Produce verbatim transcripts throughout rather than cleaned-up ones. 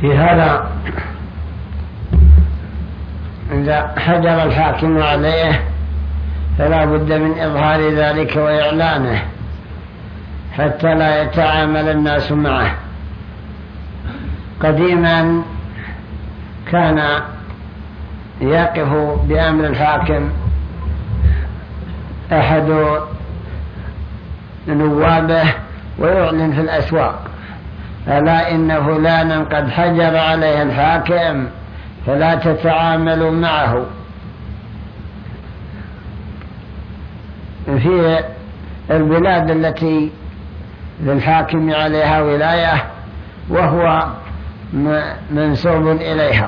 في هذا إذا حجر الحاكم عليه فلا بد من إظهار ذلك وإعلانه حتى لا يتعامل الناس معه. قديما كان يقف بأمر الحاكم أحد نوابه ويعلن في الأسواق: ألا إن فلانا قد حجر عليه الحاكم فلا تتعاملوا معه. في البلاد التي للحاكم عليها ولاية وهو منسوب إليها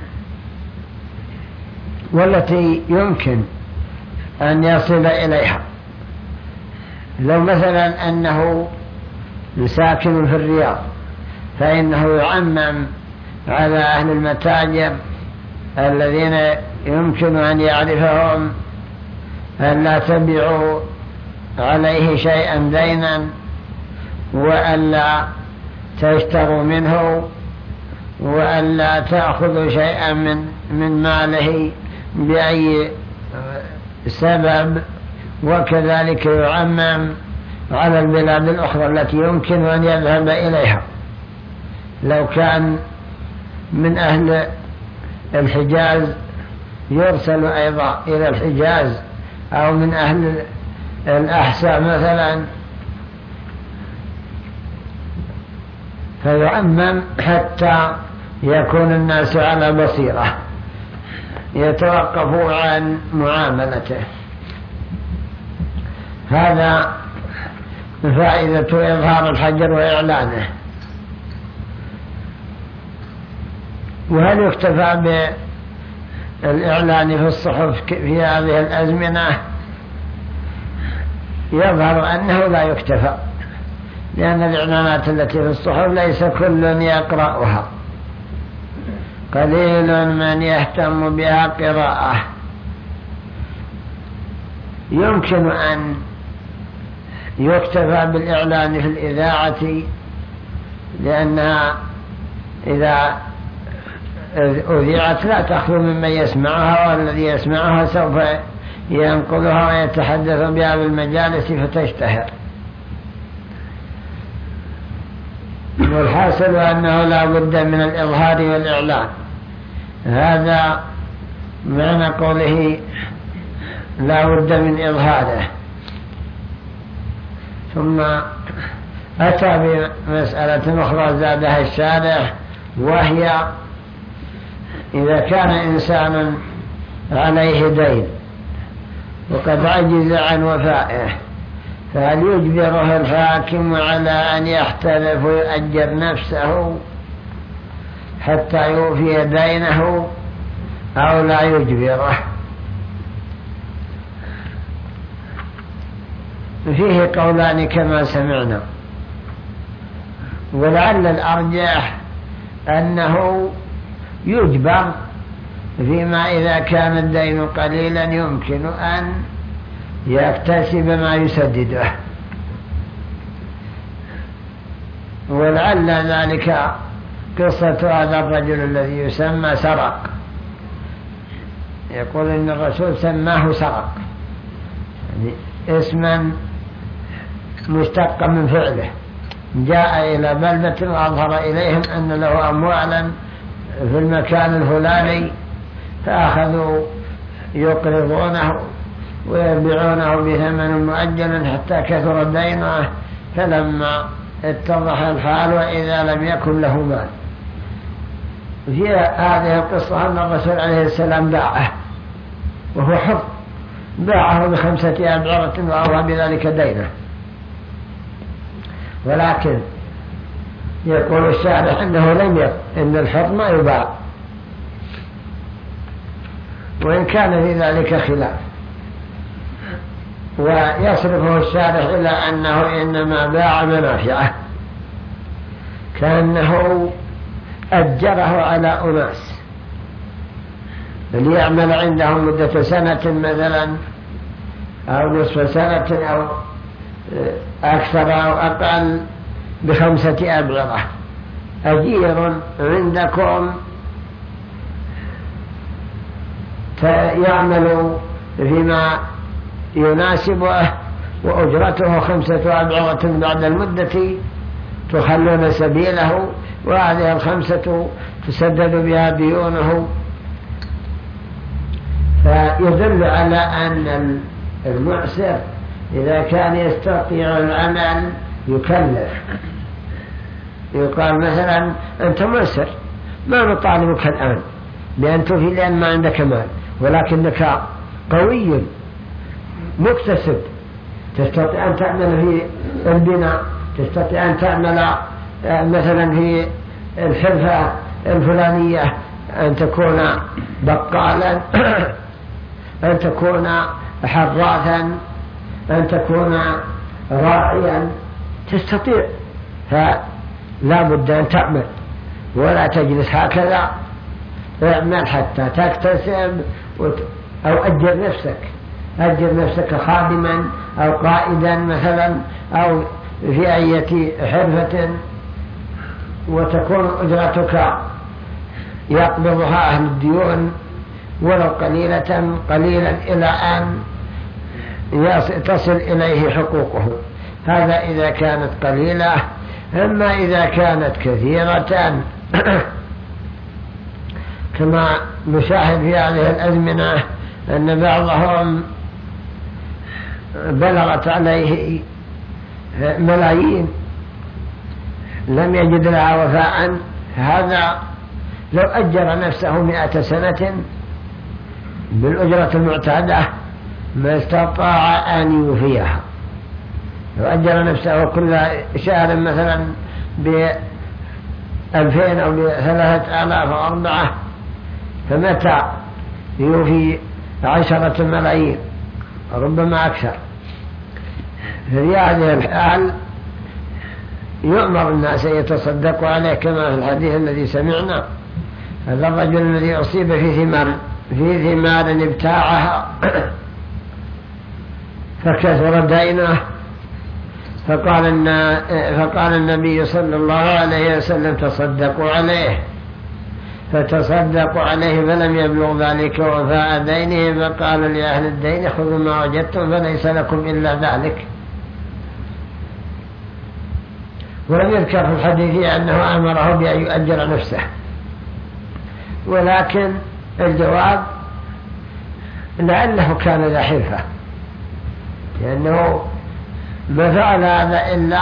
والتي يمكن أن يصل إليها، لو مثلا أنه ساكن في الرياض فإنه يعمم على أهل المتاجر الذين يمكن أن يعرفهم أن لا تبيعوا عليه شيئا دينا وأن لا تشتروا منه وأن لا تأخذوا شيئا من, من ماله بأي سبب، وكذلك يعمم على البلاد الأخرى التي يمكن أن يذهب إليها. لو كان من أهل الحجاز يرسل أيضا إلى الحجاز، أو من أهل الأحساء مثلا، فيعمم حتى يكون الناس على بصيرة يتوقفوا عن معاملته. هذا فائدة إظهار الحجر وإعلانه. وهل يكتفى بالإعلان في الصحف في هذه الأزمنة؟ يظهر أنه لا يكتفى، لأن الإعلانات التي في الصحف ليس كل يقرأها، قليل من يهتم بها قراءة. يمكن أن يكتفى بالإعلان في الإذاعة، لأنها إذا أذيعت لا تخلو ممن يسمعها، والذي يسمعها سوف ينقلها ويتحدث بها بالمجالس فتشتهر. والحاصل أنه لا بد من الإظهار والإعلان. هذا معنى قوله لا بد من إظهاره. ثم أتى بمسألة أخرى زادها الشارح، وهي إذا كان إنسان عليه دين وقد عجز عن وفائه، فهل يجبره الحاكم على أن يحترف ويؤجر نفسه حتى يوفي دينه أو لا يجبره؟ فيه قولان كما سمعنا، ولعل الأرجح أنه يجبر فيما إذا كان الدين قليلا يمكن أن يكتسب ما يسدده، ولعل ذلك قصة هذا الرجل الذي يسمى سرق. يقول إن الرسول سماه سرق، يعني اسما مشتقا من فعله. جاء إلى بلدة وأظهر إليهم أن له أموالا في المكان الفلاني، فأخذوا يقرضونه ويبيعونه بثمن مؤجل حتى كثر دينه، فلما اتضح الحال وإذا لم يكن له مال. في هذه القصة أن الرسول عليه السلام باعه وهو حر، باعه بخمسة أبعرة وأوى بذلك دينه. ولكن يقول الشارح أنه لم يقل إن الحر ما يباع، وإن كان في ذلك خلاف. ويصرفه الشارح إلى أنه إنما باع منافعه، كأنه أجره على أناس ليعمل عندهم مدة سنة مثلا أو نصف سنة أو أكثر أو أقل بخمسة أبعرة، أجير عندكم يعمل فيما يناسبه وأجرته خمسة أبعرة بعد المدة تخلون سبيله، وهذه الخمسة تسدد بها ديونه. فيدل على أن المعسر إذا كان يستطيع العمل يكلف. يقال مثلا أنت معسر، ما نطالبك الآن بأن توفي لأن ما عندك مال، ولكنك قوي مكتسب، تستطيع أن تعمل في البناء، تستطيع أن تعمل مثلا في الحرفة الفلانية، أن تكون بقالا، أن تكون حراثا، أن تكون راعيا، تستطيع. فلا بد أن تعمل ولا تجلس هكذا، اعمل حتى تكتسب. أو أجر نفسك، أجر نفسك خادما أو قائدا مثلا، أو في أي حرفة، وتكون أجرتك يقبضها أهل الديون ولو قليلة قليلا إلى أن تصل إليه حقوقه. هذا إذا كانت قليلة. أما إذا كانت كثيرة كما نشاهد في هذه الأزمنة أن بعضهم بلغت عليه ملايين لم يجد لها وفاء، هذا لو أجر نفسه مئة سنة بالأجرة المعتادة ما استطاع أن يوفيها. لو أجر نفسه كل شهر مثلا بألفين أو بثلاثة آلاف أو أربعة، فمتى يوفي عشرة ملايين ربما أكثر؟ في هذه الحال يؤمر الناس يتصدقوا عليه كما في الحديث الذي سمعنا. هذا الرجل الذي أصيب في ثمار في ثمار ابتاعها فكثر دينه، فقال, فقال النبي صلى الله عليه وسلم تصدقوا عليه، فتصدقوا عليه فلم يبلغ ذلك وفاء دينه، فقال لأهل الدين خذوا ما وجدتم فليس لكم إلا ذلك. ولم يذكر في الحديث أنه أمره بأن يؤجر نفسه، ولكن الجواب لعله كان ذا حرفة، لأنه ما فعل هذا إلا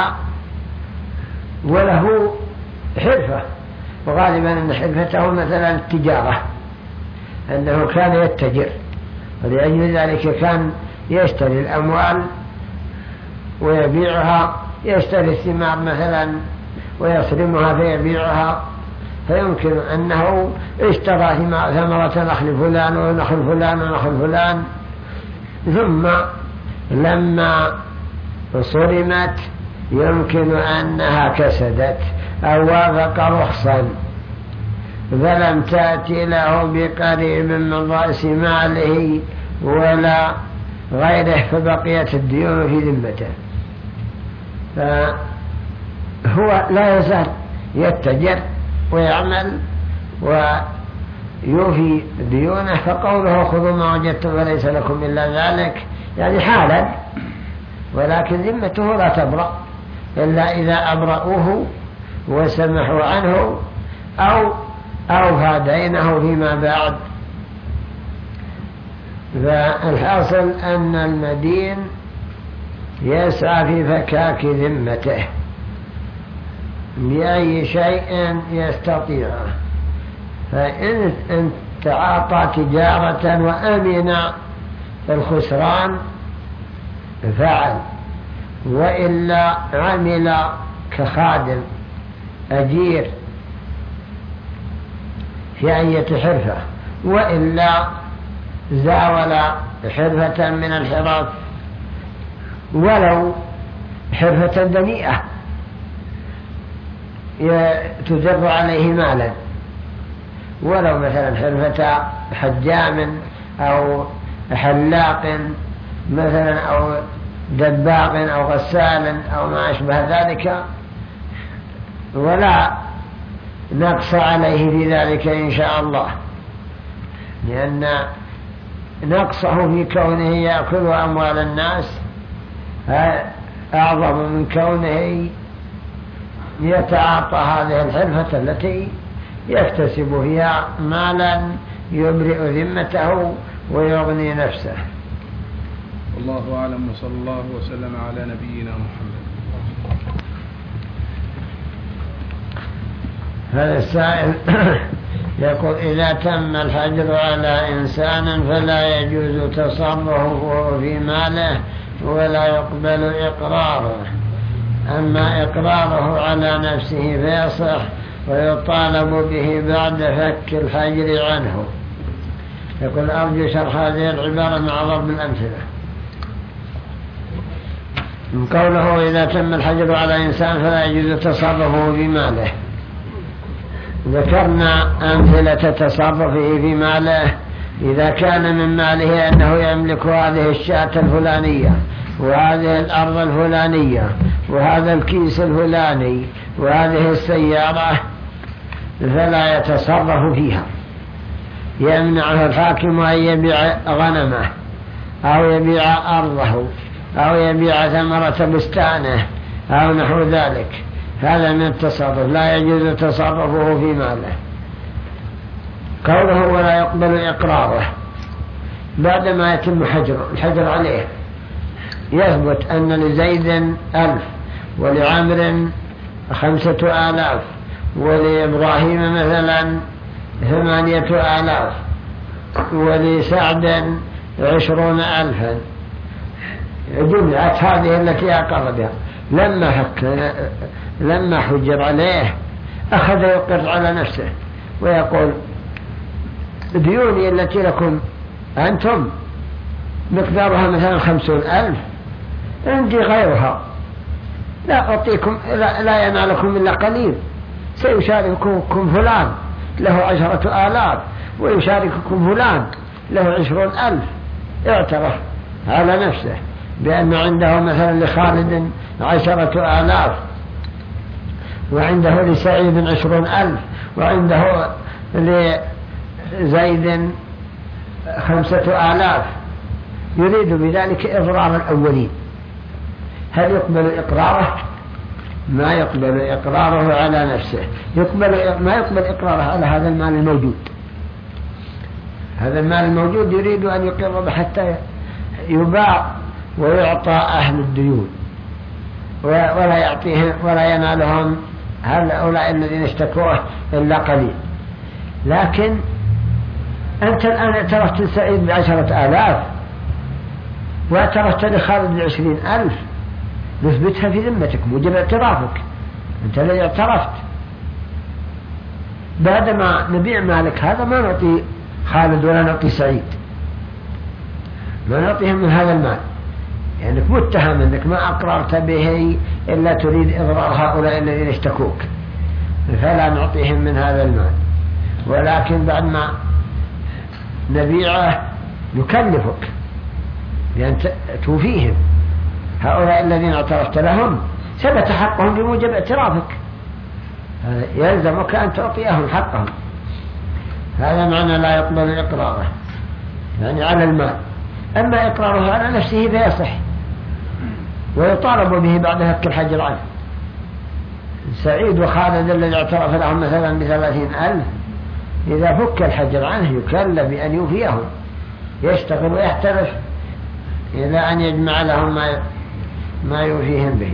وله حرفة، وغالبا أن حرفته مثلا التجارة، أنه كان يتجر، ولأجل ذلك كان يشتري الأموال ويبيعها، يشتري الثمار مثلا ويصرمها فيبيعها، فيمكن أنه اشترى ثمرة نخل فلان ونخل فلان ونخل فلان، ثم لما صرمت يمكن أنها كسدت أو وافق رخصا فلم تأتي له بقريب من رأس ماله ولا غيره، فبقيت الديون في ذمته. فهو لا يزال يتجر ويعمل ويوفي ديونه، فقوله خذوا ما وجدتم فليس لكم إلا ذلك يعني حالا، ولكن ذمته لا تبرأ إلا إذا أبرأوه وسمحوا عنه أو أوفى دينه فيما بعد. فالحاصل أن المدين يسعى في فكاك ذمته بأي شيء يستطيعه، فإن تعاطى تجارة وأمن الخسران فعل، وإلا عمل كخادم أجير في أي حرفة، وإلا زاول حرفة من الحرف ولو حرفة دنيئة تجر عليه مالا، ولو مثلا حرفة حجام أو حلاق مثلا أو دباق أو غسال أو ما أشبه ذلك، ولا نقص عليه في ذلك إن شاء الله، لأن نقصه في كونه يأكل أموال الناس أعظم من كونه يتعاطى هذه الحرفة التي يكتسب فيها مالا يبرئ ذمته ويغني نفسه. والله أعلم، وصلى الله وسلم على نبينا محمد. هذا السائل يقول: إذا تم الحجر على إنسان فلا يجوز تصرفه في ماله ولا يقبل إقراره، أما إقراره على نفسه فيصح ويطالب به بعد فك الحجر عنه. يقول: أرجو شرح هذه العبارة مع ضرب الأمثلة. من قوله إذا تم الحجر على إنسان فلا يجوز تصرفه في ماله، ذكرنا أمثلة تصرفه في ماله إذا كان من ماله أنه يملك هذه الشاة الفلانية وهذه الأرض الفلانية وهذا الكيس الفلاني وهذه السيارة، فلا يتصرف فيها، يمنعه الحاكم أن يبيع غنمه أو يبيع أرضه أو يبيع ثمرة بستانه أو نحو ذلك. هذا من التصرف، لا يجوز تصرفه في ماله. قوله ولا يقبل إقراره، بعدما يتم حجر الحجر عليه يثبت أن لزيد ألف ولعمر خمسة آلاف ولإبراهيم مثلا ثمانية آلاف ولسعد عشرون ألفا، جمعت هذه التي أقر بها. لما حك لما حجر عليه أخذ يقر على نفسه ويقول: ديوني التي لكم أنتم مقدارها مثلا خمسون ألف، عندي غيرها لا أعطيكم، لا, لا ينالكم إلا قليل، سيشارككم فلان له عشرة آلاف ويشارككم فلان له عشرون ألف. اعترف على نفسه بأن عنده مثلا لخالد عشرة آلاف وعنده لسعيد عشرون ألف وعنده لزيد خمسة آلاف، يريد بذلك إضرار الأولين. هل يقبل إقراره؟ ما يقبل إقراره على نفسه، يقبل ما يقبل إقراره على هذا المال الموجود. هذا المال الموجود يريد أن يقر حتى يباع ويعطى أهل الديون ولا يعطيهم ولا ينالهم هؤلاء الذين اشتكوه إلا قليل. لكن أنت الآن اعترفت لسعيد بعشرة آلاف واعترفت لخالد بعشرين ألف، نثبتها في ذمتك موجب اعترافك، أنت الذي اعترفت. بعدما نبيع مالك هذا ما نعطي خالد ولا نعطي سعيد، ما نعطيهم من هذا المال، يعني متهم أنك ما أقررت به إلا تريد إضرار هؤلاء الذين اشتكوك، فلا نعطيهم من هذا المال. ولكن بعد ما نبيعه نكلفك لأن توفيهم هؤلاء الذين اعترفت لهم، ثبت حقهم بموجب اعترافك، يلزمك أن تعطيهم حقهم. هذا معنى لا يقبل إقراره، يعني على المال. أما إقراره على نفسه فيصح ويطالب به بعد فك الحجر عنه. سعيد وخالد الذي اعترف لهم مثلا بثلاثين ألف، إذا فك الحجر عنه يكلف بأن يوفيهم، يشتغل ويحترف إلى أن يجمع لهم ما ما يوفيهم به.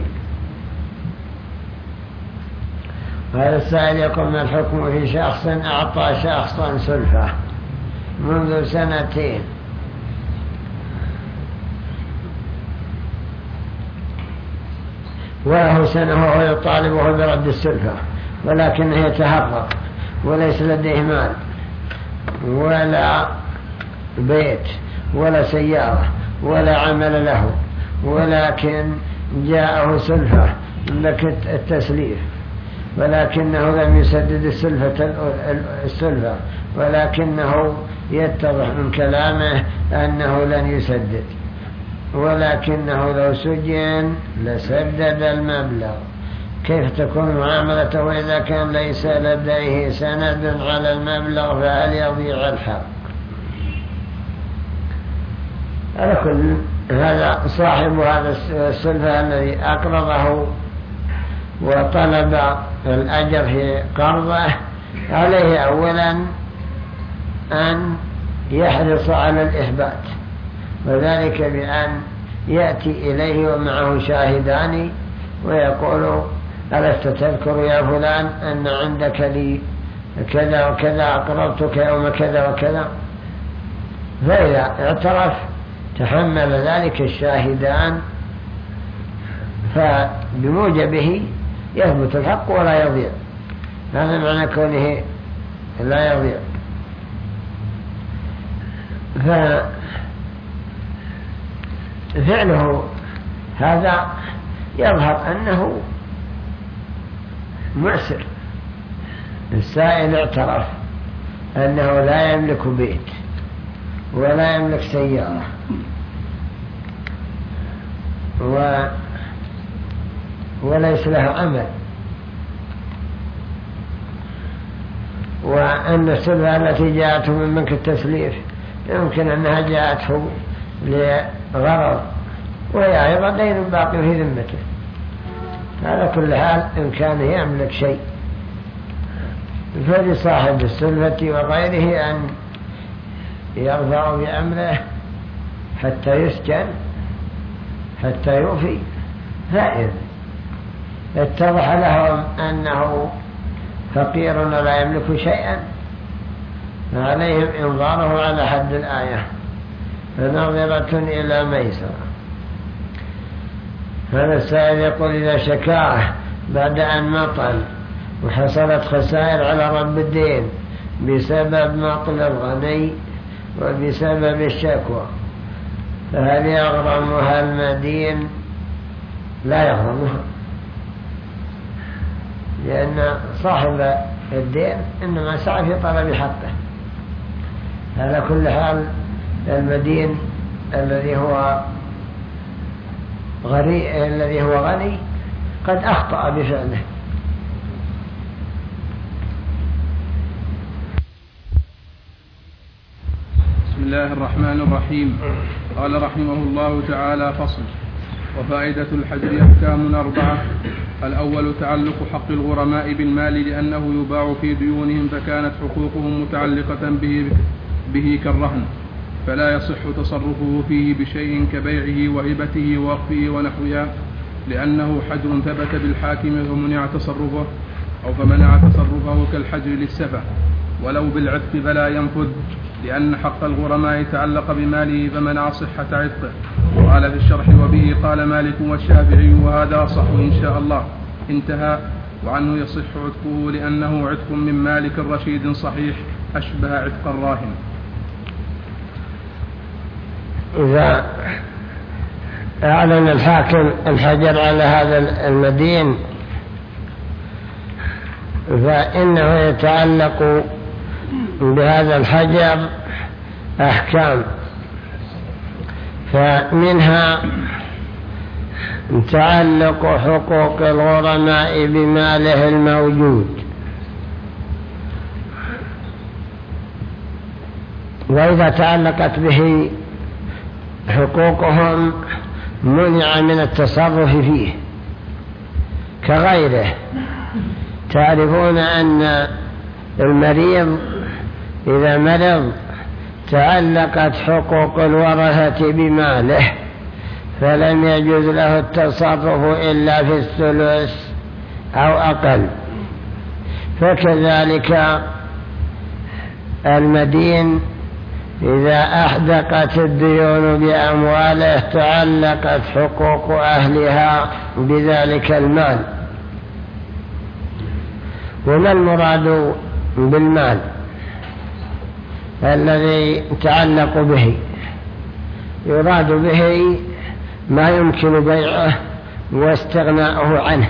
هذا السائل يقول: ما الحكم في شخص أعطى شخصا سلفة منذ سنتين وله سنة وهو يطالبه برد السلفة، ولكنه يتهرب وليس لديه مال ولا بيت ولا سيارة ولا عمل له، ولكن جاءه سلفة لك التسليف، ولكنه لم يسدد السلفة السلفة ولكنه يتضح من كلامه أنه لن يسدد، ولكنه لو سجن لسدد المبلغ. كيف تكون معاملته إذا كان ليس لديه سند على المبلغ، فهل يضيع الحق؟ على كل هذا صاحب هذا السلفة الذي أقرضه وطلب الأجر في قرضه، عليه أولا أن يحرص على الإثبات، وذلك بأن يأتي إليه ومعه شاهدان ويقول: ألست تذكر يا فلان أن عندك لي كذا وكذا، أقرضتك يوم كذا وكذا؟ فإذا اعترف تحمل ذلك الشاهدان، فبموجبه يثبت الحق ولا يضيع. هذا معنى كونه لا يضيع. ففعله هذا يظهر أنه معسر. السائل اعترف أنه لا يملك بيت ولا يملك سيارة، و وليس له عمل، وأن السلفة التي جاءته من بنك التسليف يمكن أنها جاءته لغرض، وهي أيضا دين باقي في ذمته. على كل حال إن كان يملك شيء فلصاحب السلفة وغيره أن يرضى بأمره حتى يسجن حتى يوفي، فإن اتضح لهم أنه فقير ولا يملك شيئا فعليهم إنظاره على حد الآية، فنظرة إلى ميسرة. هذا السائل يقول: إذا شكاه بعد أن مطل وحصلت خسائر على رب الدين بسبب مطل الغني وبسبب الشكوى، فهل يغرمها المدين؟ لا يغرمها، لأن صاحب الدين إنما سعى في طلب حقه. على كل حال المدين الذي هو غني الذي هو غني قد أخطأ بفعله. بسم الله الرحمن الرحيم. قال رحمه الله تعالى: فصل. وفائدة الحجر أحكام أربعة. الأول تعلق حق الغرماء بالمال لأنه يباع في ديونهم، فكانت حقوقهم متعلقة به, به كالرهن، فلا يصح تصرفه فيه بشيء كبيعه وهبته ووقفه ونحوها، لأنه حجر ثبت بالحاكم فمنع تصرفه أو فمنع تصرفه كالحجر للسفة، ولو بالعتق فلا ينفذ، لأن حق الغرماء تعلق بماله فمنع صحة عتقه. قال في الشرح: وبه قال مالك والشافعي، وهذا صح إن شاء الله. انتهى. وعنه يصح عتقه لأنه عتق من مالك رشيد صحيح أشبه عتق الراهن. إذا أعلن الحاكم الحجر على هذا المدين فإنه يتعلق بهذا الحجر أحكام، فمنها تعلق حقوق الغرماء بماله الموجود، وإذا تعلقت به حقوقهم منع من التصرف فيه كغيره. تعرفون أن المريض إذا مرض تعلقت حقوق الورثة بماله، فلم يجوز له التصرف إلا في الثلث أو أقل. فكذلك المدين إذا أحدقت الديون بأمواله تعلقت حقوق أهلها بذلك المال. وما المراد بالمال الذي تعلق به؟ يراد به ما يمكن بيعه واستغناؤه عنه،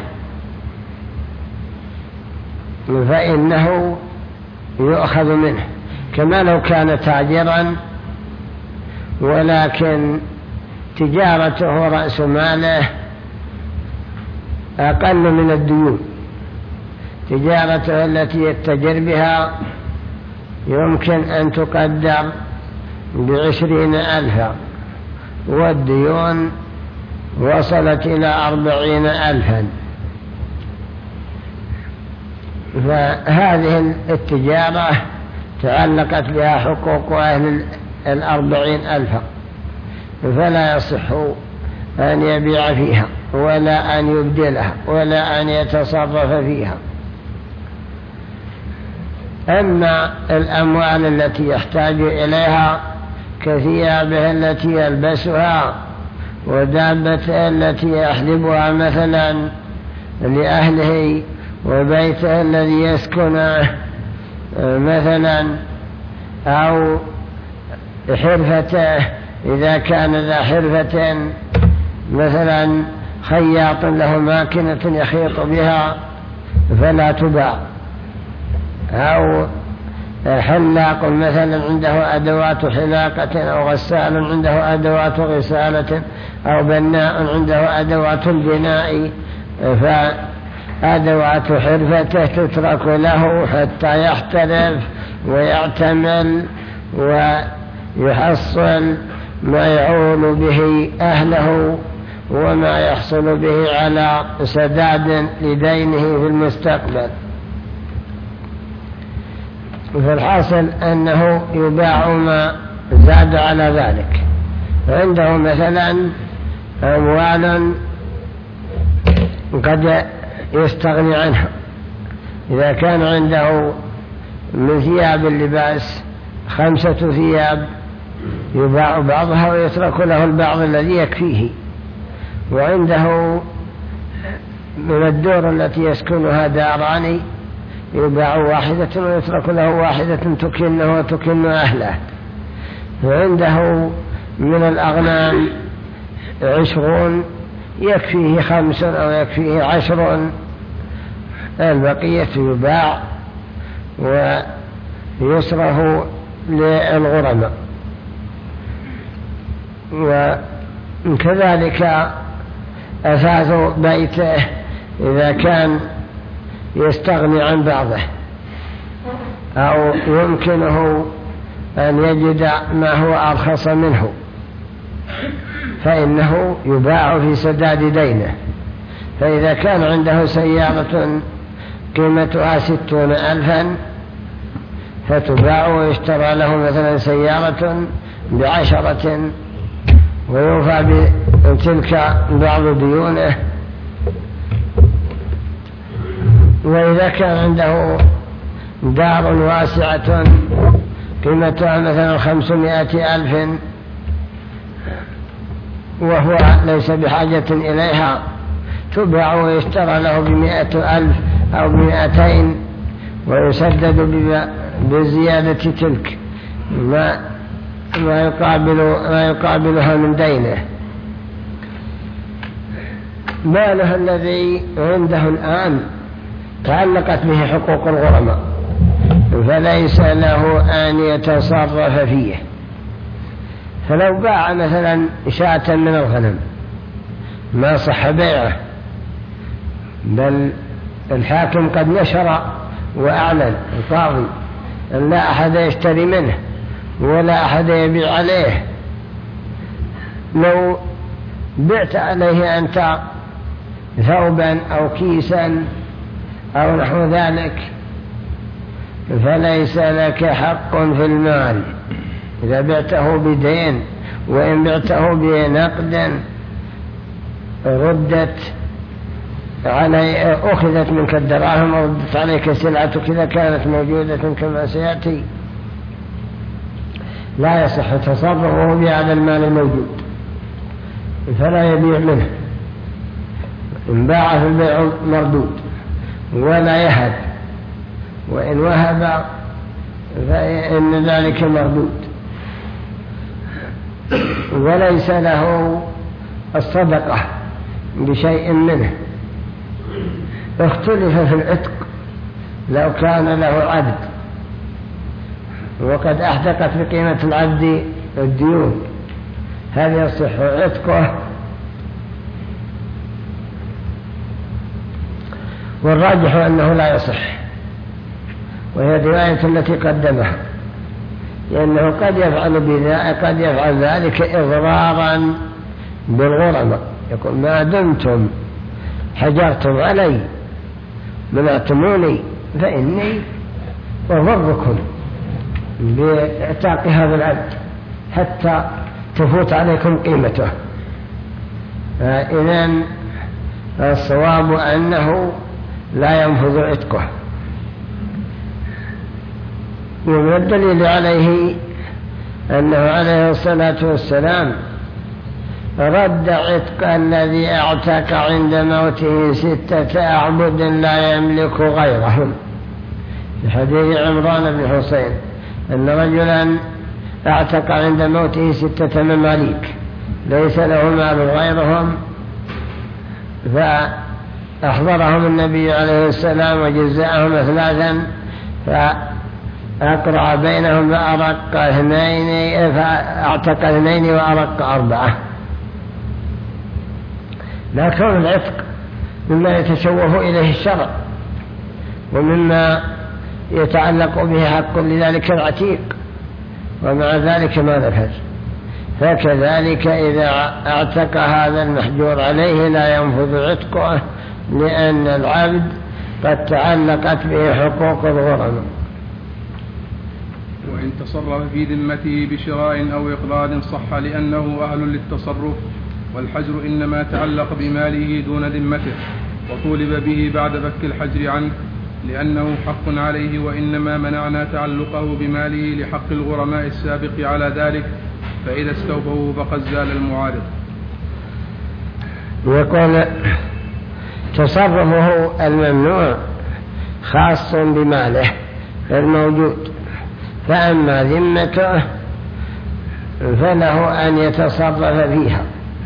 فإنه يؤخذ منه، كما لو كان تاجرا ولكن تجارته رأس ماله أقل من الديون. تجارته التي يتجر بها يمكن أن تقدر بعشرين ألفا، والديون وصلت إلى أربعين ألفا، فهذه التجارة تعلقت بها حقوق أهل الأربعين ألفا، فلا يصح أن يبيع فيها ولا أن يبدلها ولا أن يتصرف فيها. أما الأموال التي يحتاج إليها كثيابه التي يلبسها ودابته التي يحلبها مثلا لأهله وبيته الذي يسكنه مثلا، أو حرفته إذا كان ذا حرفة مثلا خياط له ماكنة يخيط بها فلا تباع، أو حلاق مثلا عنده أدوات حلاقة، أو غسال عنده أدوات غسالة، أو بناء عنده أدوات البناء، فأدوات حرفته تترك له حتى يحترف ويعتمل ويحصل ما يعول به أهله وما يحصل به على سداد لدينه في المستقبل. فالحاصل أنه يباع ما زاد على ذلك. عنده مثلا أموال قد يستغني عنها، إذا كان عنده من ثياب اللباس خمسة ثياب يباع بعضها ويترك له البعض الذي يكفيه، وعنده من الدور التي يسكنها داران يباع واحدة ويترك له واحدة تكنه وتكن أهله، وعنده من الأغنام عشرون يكفيه خمس أو يكفيه عشر، البقية يباع ويصرف للغرماء. وكذلك أثاث بيته إذا كان يستغني عن بعضه أو يمكنه أن يجد ما هو أرخص منه فإنه يباع في سداد دينه. فإذا كان عنده سيارة قيمتها ستون ألفا فتباع ويشترى له مثلا سيارة بعشرة ويوفى بتلك بعض ديونه. وإذا كان عنده دار واسعة قيمتها مثلا خمسمائة ألف وهو ليس بحاجة إليها تباع ويشترى له بمائة ألف أو بمائتين ويسدد بزيادة تلك ما ما يقابل ما يقابلها من دينه. ماله الذي عنده الآن تعلقت به حقوق الغرماء فليس له أن يتصرف فيه. فلو باع مثلا شاة من الغنم ما صح بيعه، بل الحاكم قد نشر وأعلن القاضي أن لا أحد يشتري منه ولا أحد يبيع عليه. لو بعت عليه أنت ثوبا أو كيسا أو نحو ذلك فليس لك حق في المال إذا بعته بدين، وإن بعته بنقد ردت علي أخذت منك الدراهم وردت عليك سلعتك إذا كانت موجودة كما سيأتي. لا يصح تصرفه بهذا المال الموجود فلا يبيع منه. إن باع في البيع مردود ولا يهب، وإن وهب فإن ذلك مردود. وليس له الصدقة بشيء منه. اختلف في العتق لو كان له عبد وقد أحدقت بقيمة العبد الديون هل يصح عتقه والراجح أنه لا يصح، وهي الرواية التي قدمها، لأنه قد يفعل بذلك قد يفعل ذلك إضرارا بالغرماء، يقول ما دمتم حجرتم علي منعتموني فإني أضركم بإعتاق هذا العبد حتى تفوت عليكم قيمته. إذن الصواب أنه لا ينفذ عتقه. ومن الدليل عليه أنه عليه الصلاة والسلام رد عتق الذي اعتق عند موته ستة أعبد لا يملك غيرهم، في حديث عمران بن حسين أن رجلا اعتق عند موته ستة مماليك ليس له مال غيرهم، فأحضرهم النبي عليه السلام وجزأهم ثلاثا، فأقرع بينهم فأرق اثنين فأعتق اثنين وأرق أربعة. لا كون العتق مما يتشوف إليه الشرع ومما يتعلق به حق لذلك العتيق، ومع ذلك ما نفذ. فكذلك إذا اعتق هذا المحجور عليه لا ينفذ عتقه، لأن العبد قد تعلقت به حقوق الغرماء. وإن تصرف في ذمته بشراء أو إقراض صح لأنه أهل للتصرف، والحجر إنما تعلق بماله دون ذمته، وطولب به بعد فك الحجر عنه لأنه حق عليه، وإنما منعنا تعلقه بماله لحق الغرماء السابق على ذلك، فإذا استوفوا فقد زال المعارض. يقول تصرفه الممنوع خاص بماله الموجود، فأما ذمته فله أن يتصرف فيها،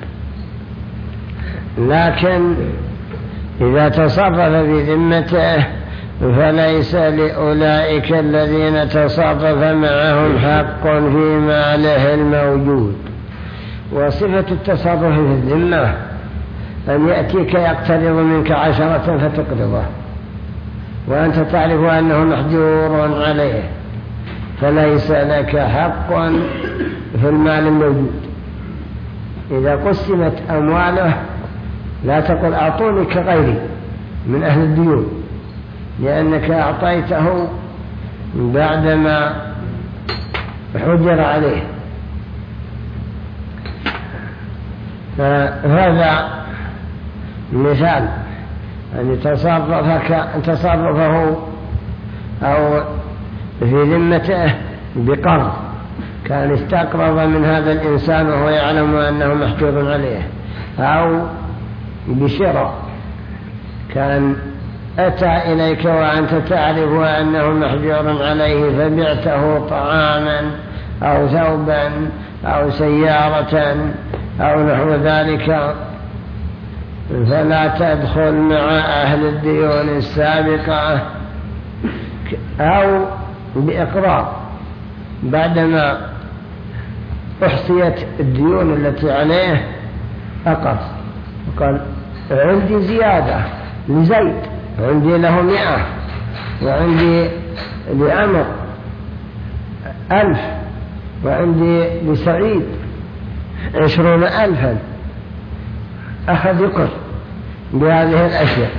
لكن إذا تصرف في ذمته فليس لأولئك الذين تصرف معهم حق في ماله الموجود. وصفة التصرف في الذمة أن يأتيك يقترض منك عشرة فتقرضه وأنت تعرف أنه محجور عليه، فليس لك حق في المال الموجود. إذا قسمت أمواله لا تقل أعطوني كغيري من أهل الديون، لأنك أعطيته بعدما حجر عليه. فهذا مثال أن تصرفك تصرفه أو في ذمته بقرض، كان استقرض من هذا الإنسان وهو يعلم أنه محجور عليه، أو بشراء، كان أتى إليك وأنت تعرف أنه محجور عليه فبعته طعاما أو ثوبا أو سيارة أو نحو ذلك، فلا تدخل مع أهل الديون السابقة. أو بإقرار بعدما أحصيت الديون التي عليه أقر، وقال عندي زيادة لزيد، عندي له مئة، وعندي لعمر ألف، وعندي لسعيد عشرون ألفا، أخذ يقر بهذه الأشياء.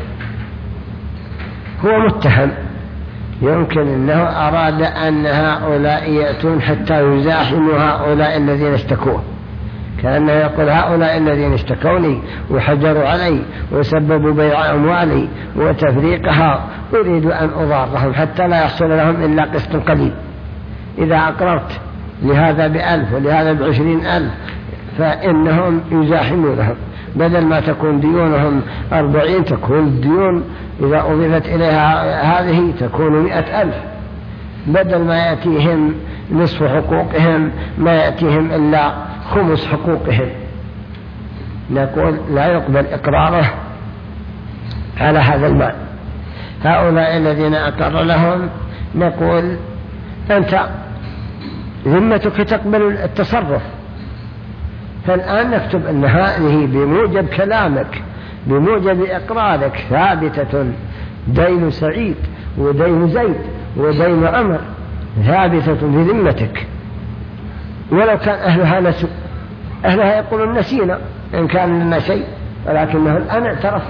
هو متهم، يمكن أنه أراد أن هؤلاء يأتون حتى يزاحموا هؤلاء الذين اشتكوه، كأنه يقول هؤلاء الذين اشتكوني وحجروا علي وسببوا بيع أموالي وتفريقها أريد أن أضارهم حتى لا يحصل لهم إلا قسط قليل. إذا أقررت لهذا بألف ولهذا بعشرين ألف فإنهم يزاحمونهم، بدل ما تكون ديونهم أربعين تكون الديون إذا أضيفت إليها هذه تكون مئة ألف، بدل ما يأتيهم نصف حقوقهم ما يأتيهم إلا خمس حقوقهم. نقول لا يقبل إقراره على هذا المال. هؤلاء الذين أقر لهم نقول أنت ذمتك تقبل التصرف، فالآن نكتب أن هذه بموجب كلامك بموجب إقرارك ثابتة دين سعيد ودين زيد ودين عمر ثابتة في ذمتك، ولو كان أهلها نسوا، أهلها يقولون نسينا إن كان لنا شيء، ولكنه الآن اعترف.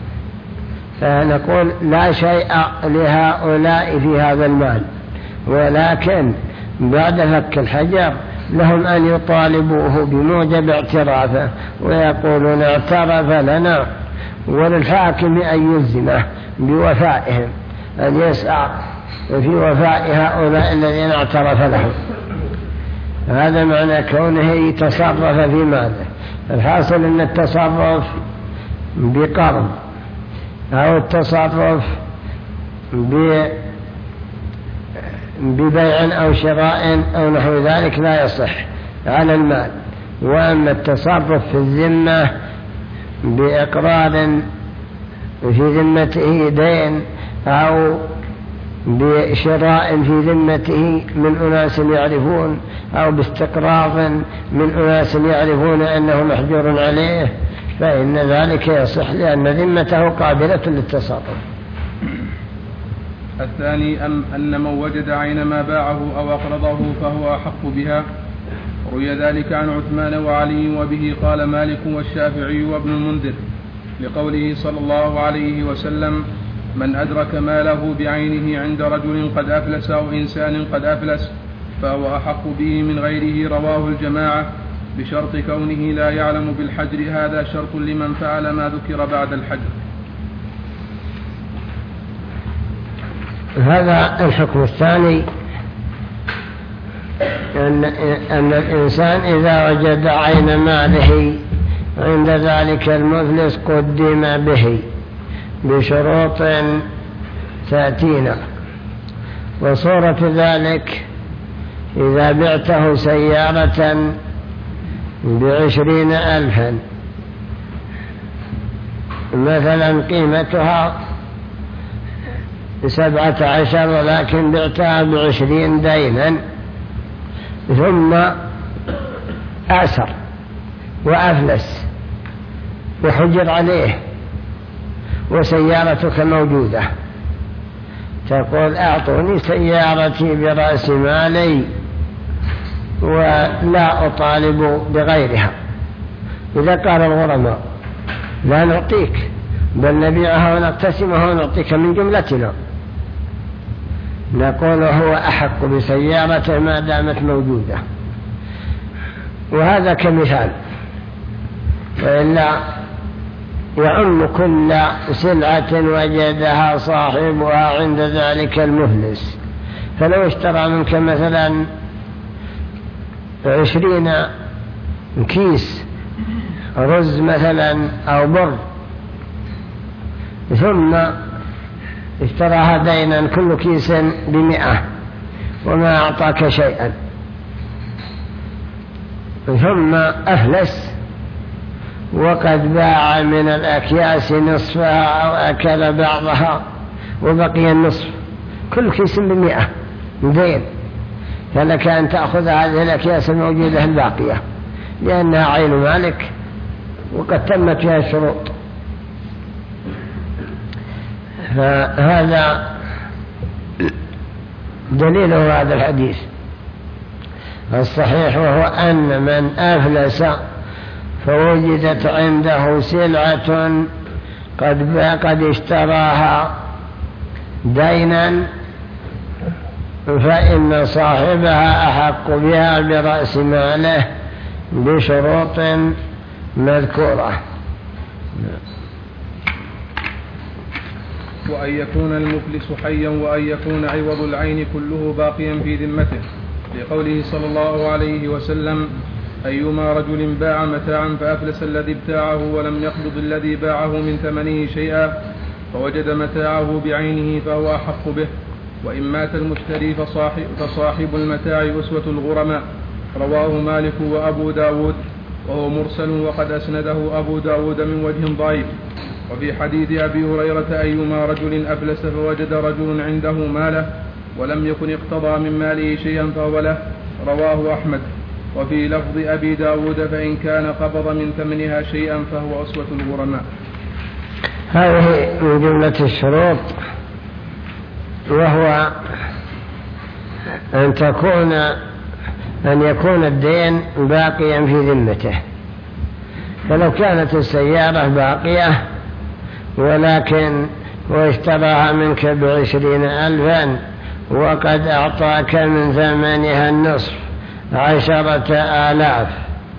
فنقول لا شيء لهؤلاء في هذا المال، ولكن بعد فك الحجر لهم أن يطالبوه بموجب اعترافه ويقولون اعترف لنا، وللحاكم أن يلزمه بوفائهم، أن يسعى في وفاء هؤلاء الذين اعترف لهم. هذا معنى كونه يتصرف في ماله. الحاصل أن التصرف بقرض أو التصرف ببيع أو شراء أو نحو ذلك لا يصح على المال. وأما التصرف في الذمة بإقرار في ذمته دين أو بشراء في ذمته من أناس يعرفون أو باستقراض من أناس يعرفون أنه محجور عليه، فإن ذلك يصح لأن ذمته قابلة للتصرف. الثاني أم أن من وجد عين ما باعه أو أقرضه فهو أحق بها. روي ذلك عن عثمان وعلي وبه قال مالك والشافعي وابن المنذر، لقوله صلى الله عليه وسلم: من أدرك ماله بعينه عند رجل قد أفلس أو إنسان قد أفلس فهو أحق به من غيره. رواه الجماعة بشرط كونه لا يعلم بالحجر، هذا شرط لمن فعل ما ذكر بعد الحجر. هذا الحكم الثاني، أن, أن الإنسان إذا وجد عين ماله عند ذلك المفلس قدم به بشروط تأتينا. وصورة ذلك إذا بعته سيارة بعشرين ألفا مثلا قيمتها سبعة عشر، ولكن بعتها بعشرين دينا، ثم أعسر وأفلس وحجر عليه وسيارتك موجودة، تقول أعطوني سيارتي برأس مالي ولا أطالب بغيرها. إذا قال الغرماء لا نعطيك، بل نبيعها ونقتسمها ونعطيك من جملتنا، نقول هو أحق بسيارته ما دامت موجودة. وهذا كمثال، وإلا يعم كل سلعة وجدها صاحبها عند ذلك المفلس. فلو اشترى منك مثلا عشرين كيس رز مثلا أو بر، ثم اشتراها دينا كل كيس بمئة وما أعطاك شيئا، ثم أفلس وقد باع من الأكياس نصفها أو أكل بعضها وبقي النصف، كل كيس بمئة دين، فلك أن تأخذ هذه الأكياس الموجودة الباقية لأنها عين مالك وقد تمت فيها الشروط. فهذا دليل هذا الحديث الصحيح، وهو أن من أفلس فوجدت عنده سلعة قد قد اشتراها دينا فإن صاحبها أحق بها برأس ماله بشروط مذكورة. وأن يكون المفلس حيا وأن يكون عوض العين كله باقيا في ذمته، لقوله صلى الله عليه وسلم: أيما رجل باع متاعا فأفلس الذي ابتاعه ولم يقبض الذي باعه من ثمنه شيئا فوجد متاعه بعينه فهو أحق به، وإن مات المشتري فصاحب, فصاحب المتاع أسوة الغرماء. رواه مالك وأبو داود، وهو مرسل وقد أسنده أبو داود من وجه ضعيف. وفي حديث أبي هريرة: أيما رجل أفلس فوجد رجل عنده ماله ولم يكن اقتضى من ماله شيئا فهو له. رواه أحمد. وفي لفظ أبي داود: فإن كان قبض من ثمنها شيئا فهو أسوة الغرماء. هذه من جملة الشروط وهو أن تكون أن يكون الدين باقيا في ذمته. فلو كانت السيارة باقية ولكن واشتراها منك بعشرين ألفا وقد أعطاك من ثمنها النصف عشرة آلاف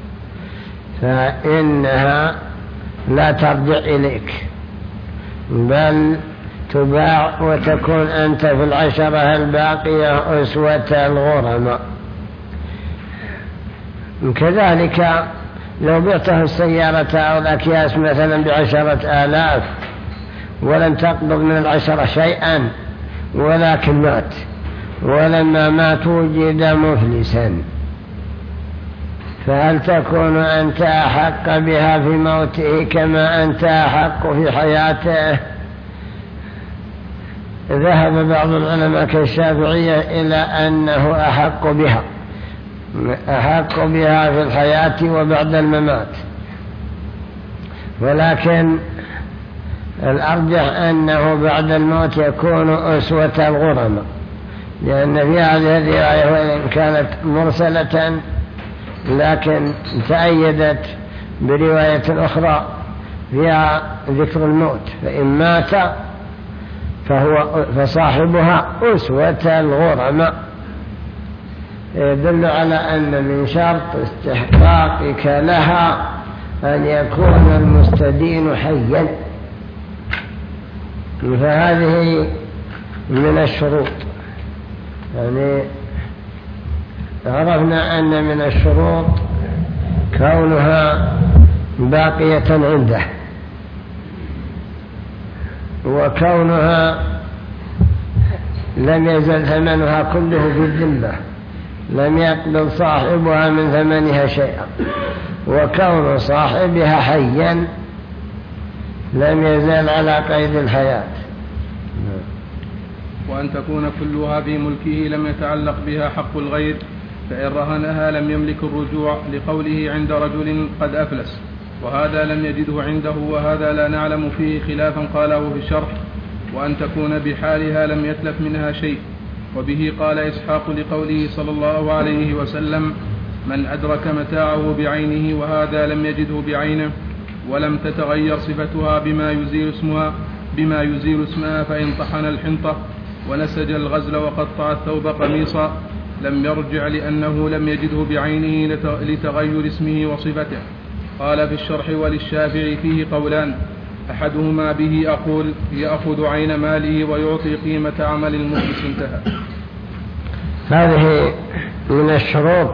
فإنها لا ترجع إليك بل تباع وتكون أنت في العشرة الباقية أسوة الغرماء. كذلك لو بعته السيارة أو الأكياس مثلا بعشرة آلاف ولم تقبض من العشرة شيئا ولكن مات، ولما مات وجد مفلسا، فهل تكون أنت أحق بها في موته كما أنت أحق في حياته؟ ذهب بعض العلماء كالشافعية إلى أنه أحق بها أحق بها في الحياة وبعد الممات، ولكن الأرجح أنه بعد الموت يكون أسوة الغرماء، لأن في هذه الرواية وإن كانت مرسلة لكن تأيدت برواية أخرى فيها ذكر الموت، فإن مات فهو فصاحبها أسوة الغرماء، يدل على أن من شرط استحقاقك لها أن يكون المستدين حيا، فهذه من الشروط. يعني عرفنا أن من الشروط كونها باقية عنده، وكونها لم يزل ثمنها كله في الذمة، لم يقبل صاحبها من ثمنها شيئا، وكون صاحبها حيا لم يزل على قيد الحياة. وأن تكون كلها في ملكه لم يتعلق بها حق الغير، فإن رهنها لم يملك الرجوع، لقوله عند رجل قد أفلس، وهذا لم يجده عنده، وهذا لا نعلم فيه خلافا قاله في الشرح. وأن تكون بحالها لم يتلف منها شيء، وبه قال إسحاق لقوله صلى الله عليه وسلم من أدرك متاعه بعينه وهذا لم يجده بعينه ولم تتغير صفتها بما يزيل اسمها بما يزيل اسمها فإن طحن الحنطة ونسج الغزل وقطع الثوب قميصا لم يرجع لأنه لم يجده بعينه لتغير اسمه وصفته. قال في الشرح وللشافعي فيه قولان، أحدهما به أقول يأخذ عين ماله ويعطي قيمة عمل المفلس. انتهى. هذه من الشروط،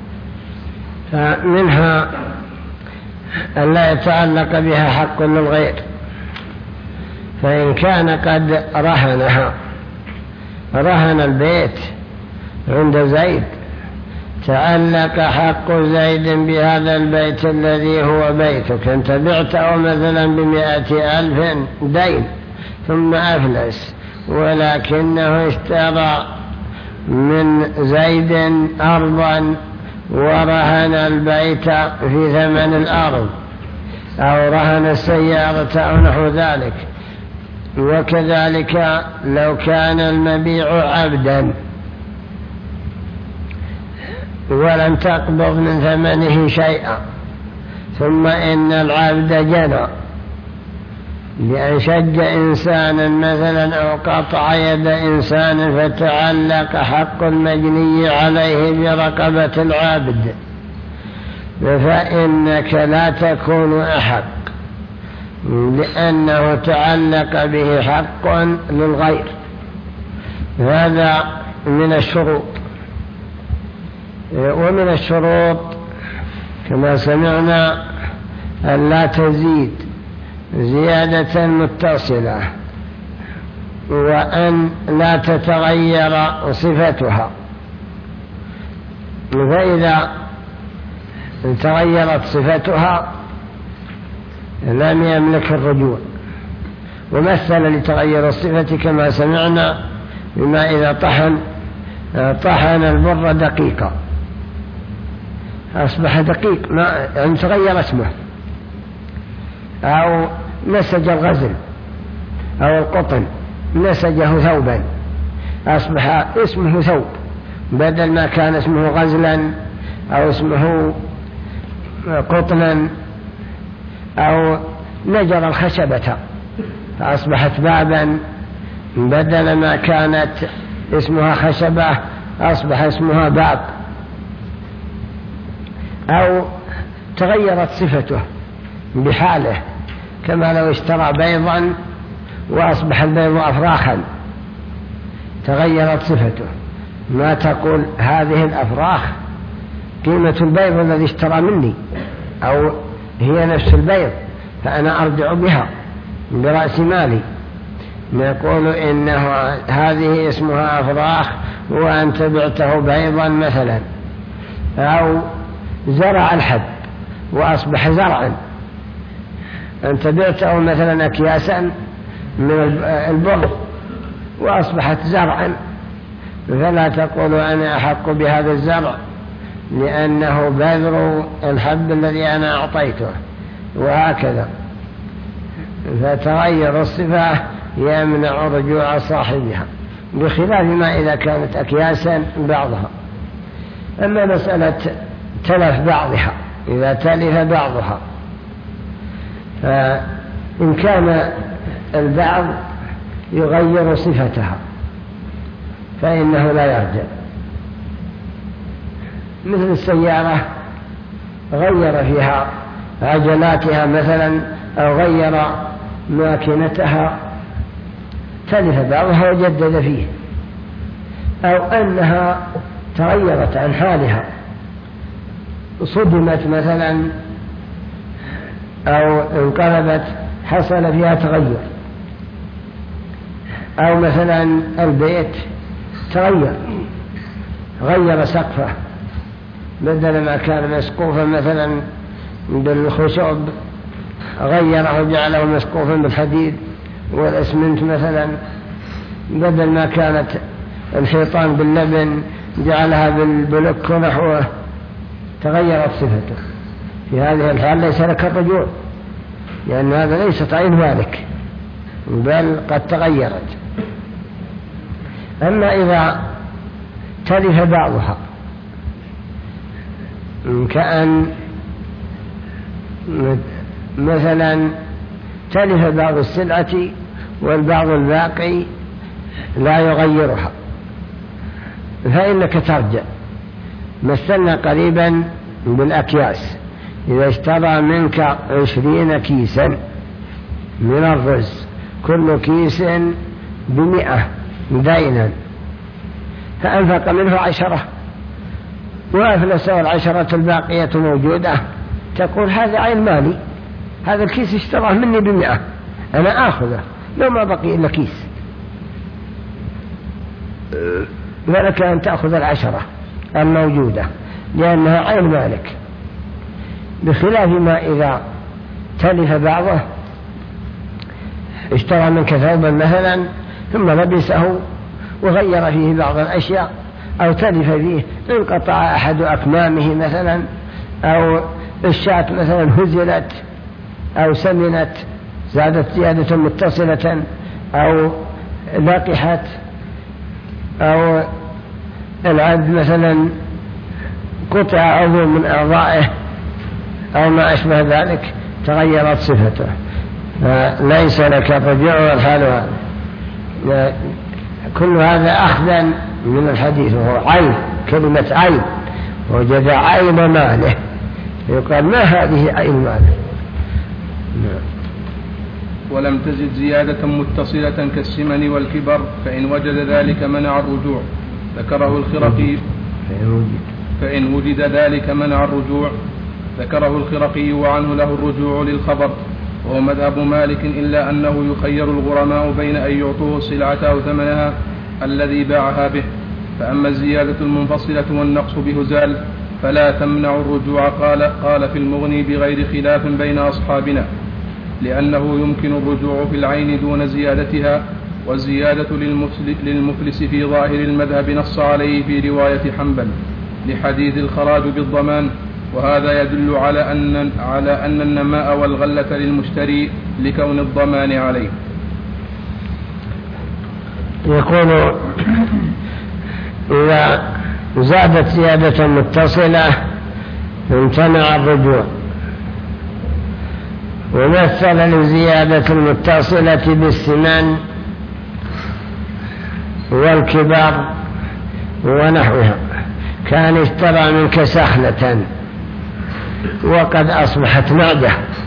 فمنها أن لا يتعلق بها حق للغير، فإن كان قد رهنها رهن البيت عند زيد تعلق حق زيد بهذا البيت الذي هو بيتك، أنت بعته مثلا بمئة ألف دين ثم أفلس، ولكنه اشترى من زيد أرضا ورهن البيت في ثمن الأرض أو رهن السيارة أو نحو ذلك. وكذلك لو كان المبيع عبدا ولم تقبض من ثمنه شيئا، ثم إن العبد جنى لأن شج إنسانا مثلا أو قطع يد إنسان فتعلق حق المجني عليه برقبة العبد، فإنك لا تكون أحق، لأنه تعلق به حق للغير. هذا من الشروط. ومن الشروط كما سمعنا أن لا تزيد زيادة متصلة، وأن لا تتغير صفتها، فإذا تغيرت صفتها لم يملك الرجوع. ومثل لتغير الصفة كما سمعنا بما إذا طحن طحن البر دقيقا أصبح دقيق، ما يعني تغير اسمه، أو نسج الغزل أو القطن نسجه ثوبا أصبح اسمه ثوب بدل ما كان اسمه غزلا أو اسمه قطنا أو نجر الخشبة فأصبحت بابا بدل ما كانت اسمها خشبة أصبح اسمها باب، أو تغيرت صفته بحاله كما لو اشترى بيضا وأصبح البيض أفراخا تغيرت صفته، ما تقول هذه الأفراخ قيمة البيض الذي اشترى مني أو هي نفس البيض فأنا أرجع بها برأس مالي، نقول إنه هذه اسمها أفراخ وأنت بعته بيضا مثلا، أو زرع الحب وأصبح زرعا، أنت بعته مثلا أكياسا من البر وأصبحت زرعا، فلا تقول أنا أحق بهذا الزرع لأنه بذر الحب الذي أنا أعطيته، وهكذا. فتغير الصفة يمنع رجوع صاحبها، بخلاف ما إذا كانت أكياسا بعضها. أما مسألة تلف بعضها، إذا تلف بعضها فإن كان البعض يغير صفتها فإنه لا يرجع، مثل السيارة غير فيها عجلاتها مثلا أو غير ماكينتها تلف بعضها وجدد فيه، أو أنها تغيرت عن حالها صدمت مثلا أو انقلبت حصل فيها تغير، أو مثلا البيت تغير غير سقفه بدل ما كان مسقوفا مثلا بالخشب غيره وجعله مسقوفا بالحديد والأسمنت مثلا، بدل ما كانت الحيطان باللبن جعلها بالبلوك ونحوه، تغيرت صفته. في هذه الحال ليس لك الرجوع لأن هذا ليست عين مالك بل قد تغيرت. أما إذا تلف بعضها كأن مثلا تلف بعض السلعة والبعض الباقي لا يغيرها فإنك ترجع. مثلنا قريبا بالأكياس، إذا اشترى منك عشرين كيسا من الرز كل كيس بمئة دينا فأنفق منه عشرة وأفلس والعشرة الباقية موجودة، تقول هذا عين مالي، هذا الكيس اشتراه مني بمئة أنا آخذه لو ما بقي إلا كيس، ولك أن تأخذ العشرة الموجودة لأنها عين مالك، بخلاف ما إذا تلف بعضه اشترى منك ثوبا مثلا ثم لبسه وغير فيه بعض الأشياء أو تلف فيه انقطع أحد أكمامه مثلا، أو الشاة مثلا هزلت أو سمنت زادت زيادة متصلة أو لقحت، أو العبد مثلا قطع عضو من أعضائه أو ما أشبه ذلك تغيرت صفته، ليس لك الرجوع والحال هذا. كل هذا أخذا من الحديث، وهو عين، كلمة عين، وجد عين ماله يقال ما هذه عين ماله. ولم تزد زيادة متصلة كالسمن والكبر فإن وجد ذلك منع الرجوع. ذكره الخرقي فإن وجد ذلك منع الرجوع ذكره الخرقي وعنه له الرجوع للخبر، وهو مذهب مالك، إلا أنه يخير الغرماء بين أن يعطوه السلعة أو ثمنها الذي باعها به. فأما الزيادة المنفصلة والنقص بهزال فلا تمنع الرجوع. قال, قال في المغني بغير خلاف بين أصحابنا، لأنه يمكن الرجوع في العين دون زيادتها، والزيادة للمفلس في ظاهر المذهب نص عليه في رواية حنبل لحديث الخراج بالضمان، وهذا يدل على أن, على أن النماء والغلة للمشتري لكون الضمان عليه. يقول إذا زادت زيادة متصلة امتنع الرجوع. ومثل الزيادة المتصلة بالسمان والكبار ونحوها، كان اشترى منك سخلة وقد أصبحت معدة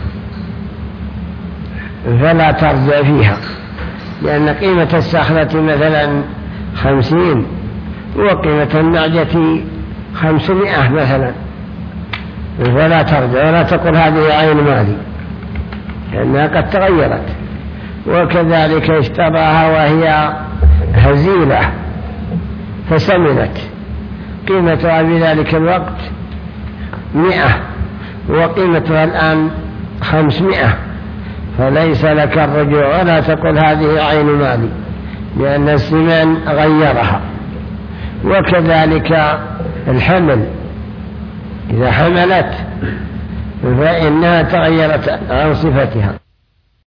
فلا ترجع فيها، لأن قيمة السخلة مثلا خمسين وقيمة النعجة خمسمائة مثلا، فلا ترجع ولا تقول هذه عين مالي لأنها قد تغيرت. وكذلك اشتراها وهي هزيلة فسمنت، قيمتها في ذلك الوقت مئة وقيمتها الآن خمسمائة، فليس لك الرجوع ولا تقول هذه عين مالي لأن السمان غيرها. وكذلك الحمل، إذا حملت فإنها تغيرت عن صفتها.